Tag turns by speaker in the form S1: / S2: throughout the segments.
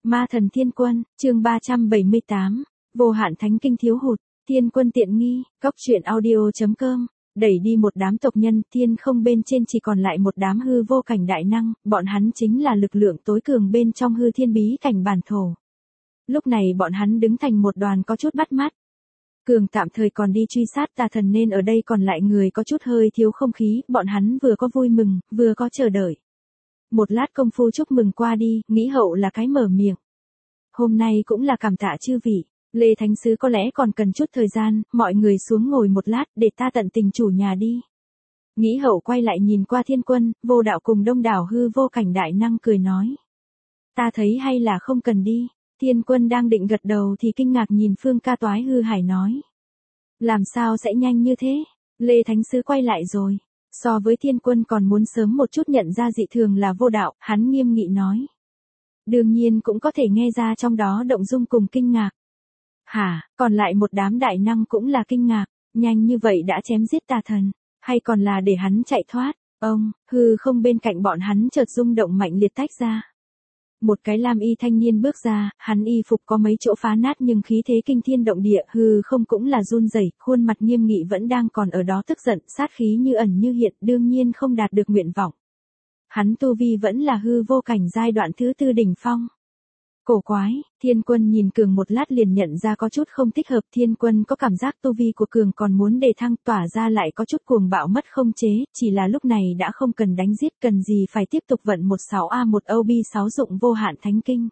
S1: Ma thần thiên quân, chương 378, vô hạn thánh kinh thiếu hụt, thiên quân tiện nghi, cóc truyện audio.com, đẩy đi một đám tộc nhân, thiên không bên trên chỉ còn lại một đám hư vô cảnh đại năng, bọn hắn chính là lực lượng tối cường bên trong hư thiên bí cảnh bản thổ. Lúc này bọn hắn đứng thành một đoàn có chút bắt mắt. Cường tạm thời còn đi truy sát tà thần nên ở đây còn lại người có chút hơi thiếu không khí, bọn hắn vừa có vui mừng, vừa có chờ đợi. Một lát công phu chúc mừng qua đi, nghĩ hậu là cái mở miệng. Hôm nay cũng là cảm tạ chư vị, Lê Thánh Sứ có lẽ còn cần chút thời gian, mọi người xuống ngồi một lát để ta tận tình chủ nhà đi. Nghĩ hậu quay lại nhìn qua thiên quân, vô đạo cùng đông đảo hư vô cảnh đại năng cười nói. Ta thấy hay là không cần đi, thiên quân đang định gật đầu thì kinh ngạc nhìn Phương Ca Toái hư hải nói. Làm sao sẽ nhanh như thế, Lê Thánh Sứ quay lại rồi. So với thiên quân còn muốn sớm một chút nhận ra dị thường là vô đạo, hắn nghiêm nghị nói. Đương nhiên cũng có thể nghe ra trong đó động dung cùng kinh ngạc. Hả, còn lại một đám đại năng cũng là kinh ngạc, nhanh như vậy đã chém giết tà thần, hay còn là để hắn chạy thoát, hư không bên cạnh bọn hắn chợt rung động mạnh liệt tách ra. Một cái lam y thanh niên bước ra, hắn y phục có mấy chỗ phá nát nhưng khí thế kinh thiên động địa, hư không cũng là run rẩy, khuôn mặt nghiêm nghị vẫn đang còn ở đó tức giận, sát khí như ẩn như hiện, đương nhiên không đạt được nguyện vọng. Hắn tu vi vẫn là hư vô cảnh giai đoạn thứ 4 đỉnh phong. Cổ quái, thiên quân nhìn Cường một lát liền nhận ra có chút không thích hợp, thiên quân có cảm giác tu vi của Cường còn muốn đề thăng, tỏa ra lại có chút cuồng bạo mất không chế, chỉ là lúc này đã không cần đánh giết, cần gì phải tiếp tục vận 16A1OB6 dụng vô hạn thánh kinh.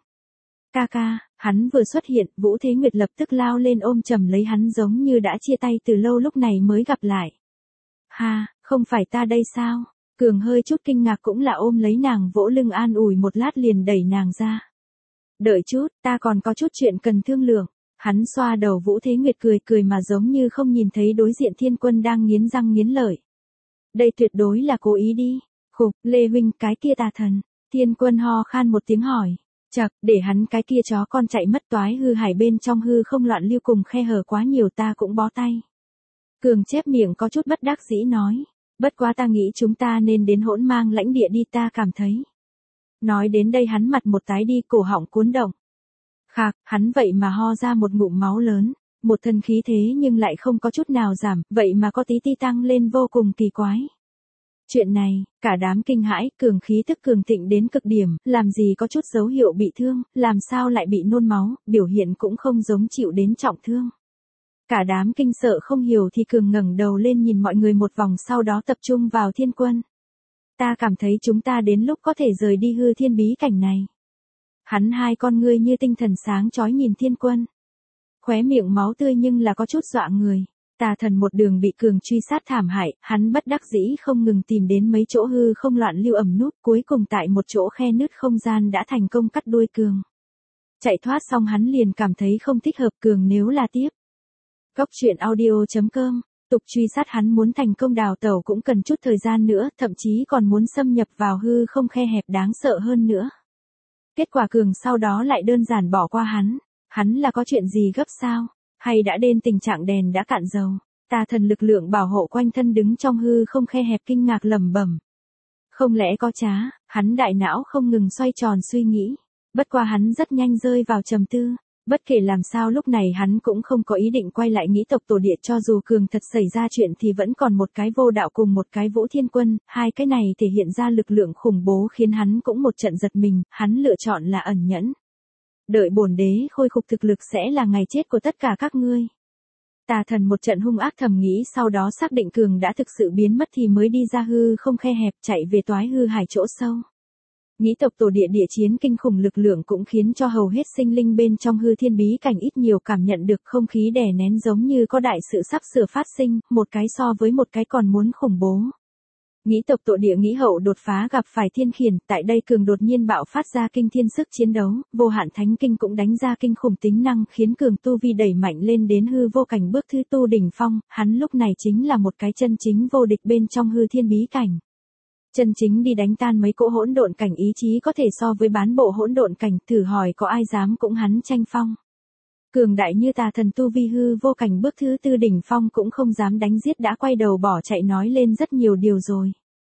S1: Ca, hắn vừa xuất hiện, Vũ Thế Nguyệt lập tức lao lên ôm chầm lấy hắn giống như đã chia tay từ lâu lúc này mới gặp lại. Ha, không phải ta đây sao? Cường hơi chút kinh ngạc cũng là ôm lấy nàng vỗ lưng an ủi một lát liền đẩy nàng ra. Đợi chút, ta còn có chút chuyện cần thương lượng. Hắn xoa đầu Vũ Thế Nguyệt cười mà giống như không nhìn thấy đối diện thiên quân đang nghiến răng nghiến lợi. Đây tuyệt đối là cố ý đi. Khục, Lê huynh, cái kia tà thần. Thiên quân ho khan một tiếng hỏi. Chậc, để hắn cái kia chó con chạy mất toái hư hải bên trong hư không loạn lưu cùng khe hở quá nhiều ta cũng bó tay. Cường chép miệng có chút bất đắc dĩ nói. Bất quá ta nghĩ chúng ta nên đến hỗn mang lãnh địa đi, ta cảm thấy. Nói đến đây hắn mặt một tái đi, cổ họng cuốn động. Khạc, hắn vậy mà ho ra một ngụm máu lớn, một thân khí thế nhưng lại không có chút nào giảm, vậy mà có tí ti tăng lên vô cùng kỳ quái. Chuyện này, cả đám kinh hãi, Cường khí tức cường thịnh đến cực điểm, làm gì có chút dấu hiệu bị thương, làm sao lại bị nôn máu, biểu hiện cũng không giống chịu đến trọng thương. Cả đám kinh sợ không hiểu thì Cường ngẩng đầu lên nhìn mọi người một vòng sau đó tập trung vào thiên quân. Ta cảm thấy chúng ta đến lúc có thể rời đi hư thiên bí cảnh này. Hắn hai con ngươi như tinh thần sáng chói nhìn thiên quân. Khóe miệng máu tươi nhưng là có chút dọa người. Tà thần một đường bị Cường truy sát thảm hại, hắn bất đắc dĩ không ngừng tìm đến mấy chỗ hư không loạn lưu ẩm nút, cuối cùng tại một chỗ khe nứt không gian đã thành công cắt đuôi Cường. Chạy thoát xong hắn liền cảm thấy không thích hợp, Cường nếu là tiếp. Cóc truyện audio.com, tục truy sát hắn muốn thành công đào tẩu cũng cần chút thời gian nữa, thậm chí còn muốn xâm nhập vào hư không khe hẹp đáng sợ hơn nữa. Kết quả Cường sau đó lại đơn giản bỏ qua hắn là có chuyện gì gấp sao, hay đã đến tình trạng đèn đã cạn dầu. Tà thần lực lượng bảo hộ quanh thân đứng trong hư không khe hẹp kinh ngạc lẩm bẩm. Không lẽ có trá, hắn đại não không ngừng xoay tròn suy nghĩ, bất qua hắn rất nhanh rơi vào trầm tư. Bất kể làm sao lúc này hắn cũng không có ý định quay lại nghĩ tộc tổ địa, cho dù Cường thật xảy ra chuyện thì vẫn còn một cái vô đạo cùng một cái Vũ Thiên Quân, hai cái này thể hiện ra lực lượng khủng bố khiến hắn cũng một trận giật mình, hắn lựa chọn là ẩn nhẫn. Đợi bổn đế khôi phục thực lực sẽ là ngày chết của tất cả các ngươi. Tà thần một trận hung ác thầm nghĩ, sau đó xác định Cường đã thực sự biến mất thì mới đi ra hư không khe hẹp chạy về toái hư hải chỗ sâu. Nghĩ tộc tổ địa địa chiến kinh khủng lực lượng cũng khiến cho hầu hết sinh linh bên trong hư thiên bí cảnh ít nhiều cảm nhận được không khí đè nén giống như có đại sự sắp sửa phát sinh, một cái so với một cái còn muốn khủng bố. Nghĩ tộc tổ địa nghĩ hậu đột phá gặp phải thiên khiển, tại đây Cường đột nhiên bạo phát ra kinh thiên sức chiến đấu, vô hạn thánh kinh cũng đánh ra kinh khủng tính năng khiến Cường tu vi đẩy mạnh lên đến hư vô cảnh bước thứ 4 đỉnh phong, hắn lúc này chính là một cái chân chính vô địch bên trong hư thiên bí cảnh. Chân chính đi đánh tan mấy cỗ hỗn độn cảnh, ý chí có thể so với bán bộ hỗn độn cảnh, thử hỏi có ai dám cũng hắn tranh phong. Cường đại như tà thần tu vi hư vô cảnh bước thứ 4 đỉnh phong cũng không dám đánh giết đã quay đầu bỏ chạy nói lên rất nhiều điều rồi.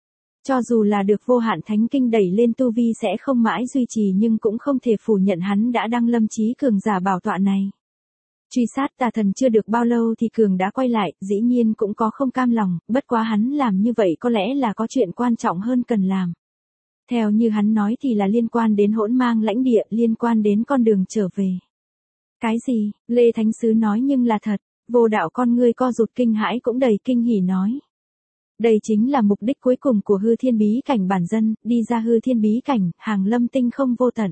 S1: Cho dù là được vô hạn thánh kinh đẩy lên tu vi sẽ không mãi duy trì nhưng cũng không thể phủ nhận hắn đã đăng lâm chí cường giả bảo tọa này. Truy sát tà thần chưa được bao lâu thì cường đã quay lại, dĩ nhiên cũng có không cam lòng, bất quá hắn làm như vậy có lẽ là có chuyện quan trọng hơn cần làm. Theo như hắn nói thì là liên quan đến hỗn mang lãnh địa, liên quan đến con đường trở về. Cái gì? Lê Thánh Sứ nói nhưng là thật, Vô Đạo con ngươi co rụt kinh hãi cũng đầy kinh hỉ nói. Đây chính là mục đích cuối cùng của hư thiên bí cảnh bản dân, đi ra hư thiên bí cảnh, hàng lâm tinh không vô tận.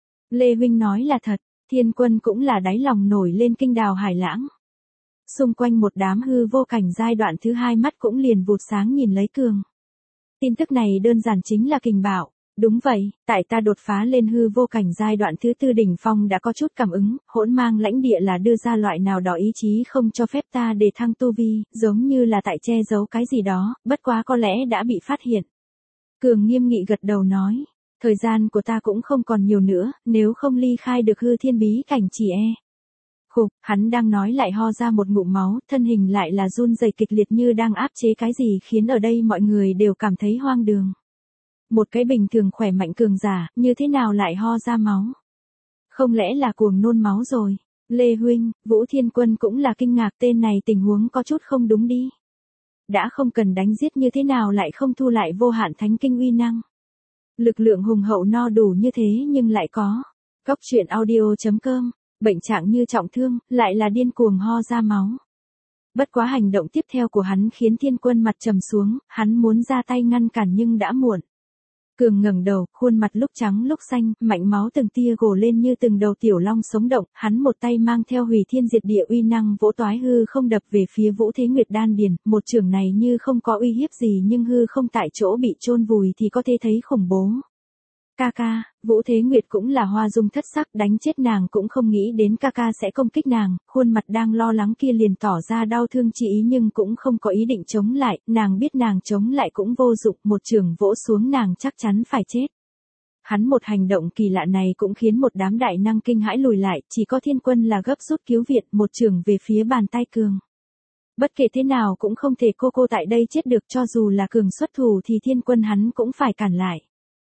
S1: Lê Huynh nói là thật, Thiên Quân cũng là đáy lòng nổi lên kinh đào hải lãng. Xung quanh một đám hư vô cảnh giai đoạn thứ 2 mắt cũng liền vụt sáng nhìn lấy cường. Tin tức này đơn giản chính là kình bạo. Đúng vậy, tại ta đột phá lên hư vô cảnh giai đoạn thứ 4 đỉnh phong đã có chút cảm ứng, hỗn mang lãnh địa là đưa ra loại nào đó ý chí không cho phép ta để thăng tu vi, giống như là tại che giấu cái gì đó, bất quá có lẽ đã bị phát hiện. Cường nghiêm nghị gật đầu nói, thời gian của ta cũng không còn nhiều nữa, nếu không ly khai được hư thiên bí cảnh chỉ e. Khục, hắn đang nói lại ho ra một ngụm máu, thân hình lại là run rẩy kịch liệt như đang áp chế cái gì khiến ở đây mọi người đều cảm thấy hoang đường. Một cái bình thường khỏe mạnh cường giả, như thế nào lại ho ra máu? Không lẽ là cuồng nôn máu rồi? Lê Huynh, Vũ Thiên Quân cũng là kinh ngạc tên này tình huống có chút không đúng đi. Đã không cần đánh giết như thế nào lại không thu lại vô hạn thánh kinh uy năng. Lực lượng hùng hậu no đủ như thế nhưng lại có. Góc truyện audio.com, bệnh trạng như trọng thương, lại là điên cuồng ho ra máu. Bất quá hành động tiếp theo của hắn khiến Thiên Quân mặt trầm xuống, hắn muốn ra tay ngăn cản nhưng đã muộn. Cường ngẩng đầu, khuôn mặt lúc trắng lúc xanh, mạch máu từng tia gồ lên như từng đầu tiểu long sống động, hắn một tay mang theo hủy thiên diệt địa uy năng vỗ toái hư không đập về phía Vũ Thế Nguyệt đan điền, một trường này như không có uy hiếp gì nhưng hư không tại chỗ bị chôn vùi thì có thể thấy khủng bố. Ca ca, Vũ Thế Nguyệt cũng là hoa dung thất sắc, đánh chết nàng cũng không nghĩ đến ca ca sẽ công kích nàng, khuôn mặt đang lo lắng kia liền tỏ ra đau thương chỉ ý nhưng cũng không có ý định chống lại, nàng biết nàng chống lại cũng vô dụng, một trường vỗ xuống nàng chắc chắn phải chết. Hắn một hành động kỳ lạ này cũng khiến một đám đại năng kinh hãi lùi lại, chỉ có Thiên Quân là gấp rút cứu viện, một trường về phía bàn tay cường. Bất kể thế nào cũng không thể cô tại đây chết được, cho dù là cường xuất thủ thì Thiên Quân hắn cũng phải cản lại.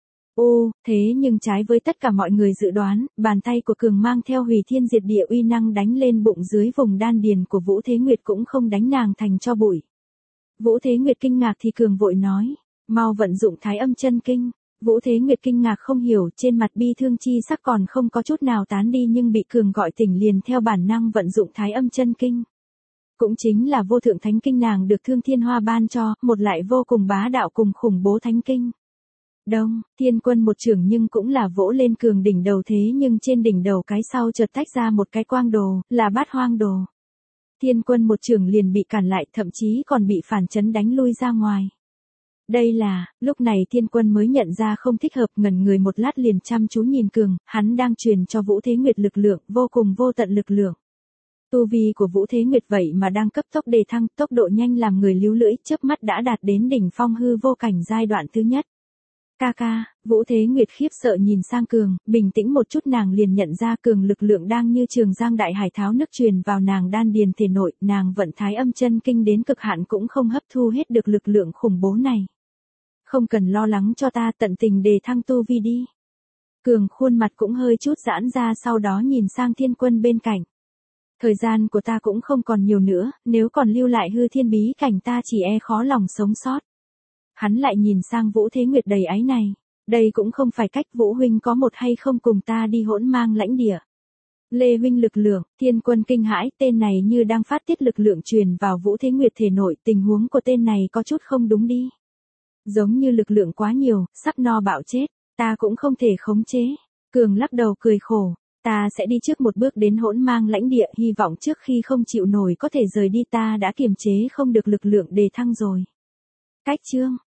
S1: Thế nhưng trái với tất cả mọi người dự đoán, bàn tay của cường mang theo hủy thiên diệt địa uy năng đánh lên bụng dưới vùng đan điền của Vũ Thế Nguyệt cũng không đánh nàng thành cho bụi. Vũ Thế Nguyệt kinh ngạc thì cường vội nói, mau vận dụng Thái Âm Chân Kinh. Vũ Thế Nguyệt kinh ngạc không hiểu, trên mặt bi thương chi sắc còn không có chút nào tán đi nhưng bị cường gọi tỉnh liền theo bản năng vận dụng Thái Âm Chân Kinh. Cũng chính là vô thượng thánh kinh nàng được Thương Thiên Hoa ban cho, một lại vô cùng bá đạo cùng khủng bố thánh kinh. Đông, Thiên Quân một trường nhưng cũng là vỗ lên cường đỉnh đầu thế nhưng trên đỉnh đầu cái sau chợt tách ra một cái quang đồ, là Bát Hoang Đồ. Thiên Quân một trường liền bị cản lại, thậm chí còn bị phản chấn đánh lui ra ngoài. Đây là, lúc này Thiên Quân mới nhận ra không thích hợp, ngẩn người một lát liền chăm chú nhìn cường, hắn đang truyền cho Vũ Thế Nguyệt lực lượng, vô cùng vô tận lực lượng. Tu vi của Vũ Thế Nguyệt vậy mà đang cấp tốc đề thăng, tốc độ nhanh làm người líu lưỡi, chớp mắt đã đạt đến đỉnh phong hư vô cảnh giai đoạn thứ nhất. Ca ca, Vũ Thế Nguyệt khiếp sợ nhìn sang cường, bình tĩnh một chút nàng liền nhận ra cường lực lượng đang như trường giang đại hải tháo nước truyền vào nàng đan điền thể nội, nàng vận Thái Âm Chân Kinh đến cực hạn cũng không hấp thu hết được lực lượng khủng bố này. Không cần lo lắng cho ta, tận tình đề thăng tu vi đi. Cường khuôn mặt cũng hơi chút giãn ra, sau đó nhìn sang Thiên Quân bên cạnh. Thời gian của ta cũng không còn nhiều nữa, nếu còn lưu lại hư thiên bí cảnh ta chỉ e khó lòng sống sót. Hắn lại nhìn sang Vũ Thế Nguyệt đầy áy này. Đây cũng không phải cách, Vũ Huynh có một hay không cùng ta đi hỗn mang lãnh địa. Lê Huynh lực lượng, Thiên Quân kinh hãi, tên này như đang phát tiết lực lượng truyền vào Vũ Thế Nguyệt thể nội, tình huống của tên này có chút không đúng đi. Giống như lực lượng quá nhiều, sắp no bạo chết, ta cũng không thể khống chế. Cường lắc đầu cười khổ, ta sẽ đi trước một bước đến hỗn mang lãnh địa, hy vọng trước khi không chịu nổi có thể rời đi, ta đã kiềm chế không được lực lượng đề thăng rồi. Cách chương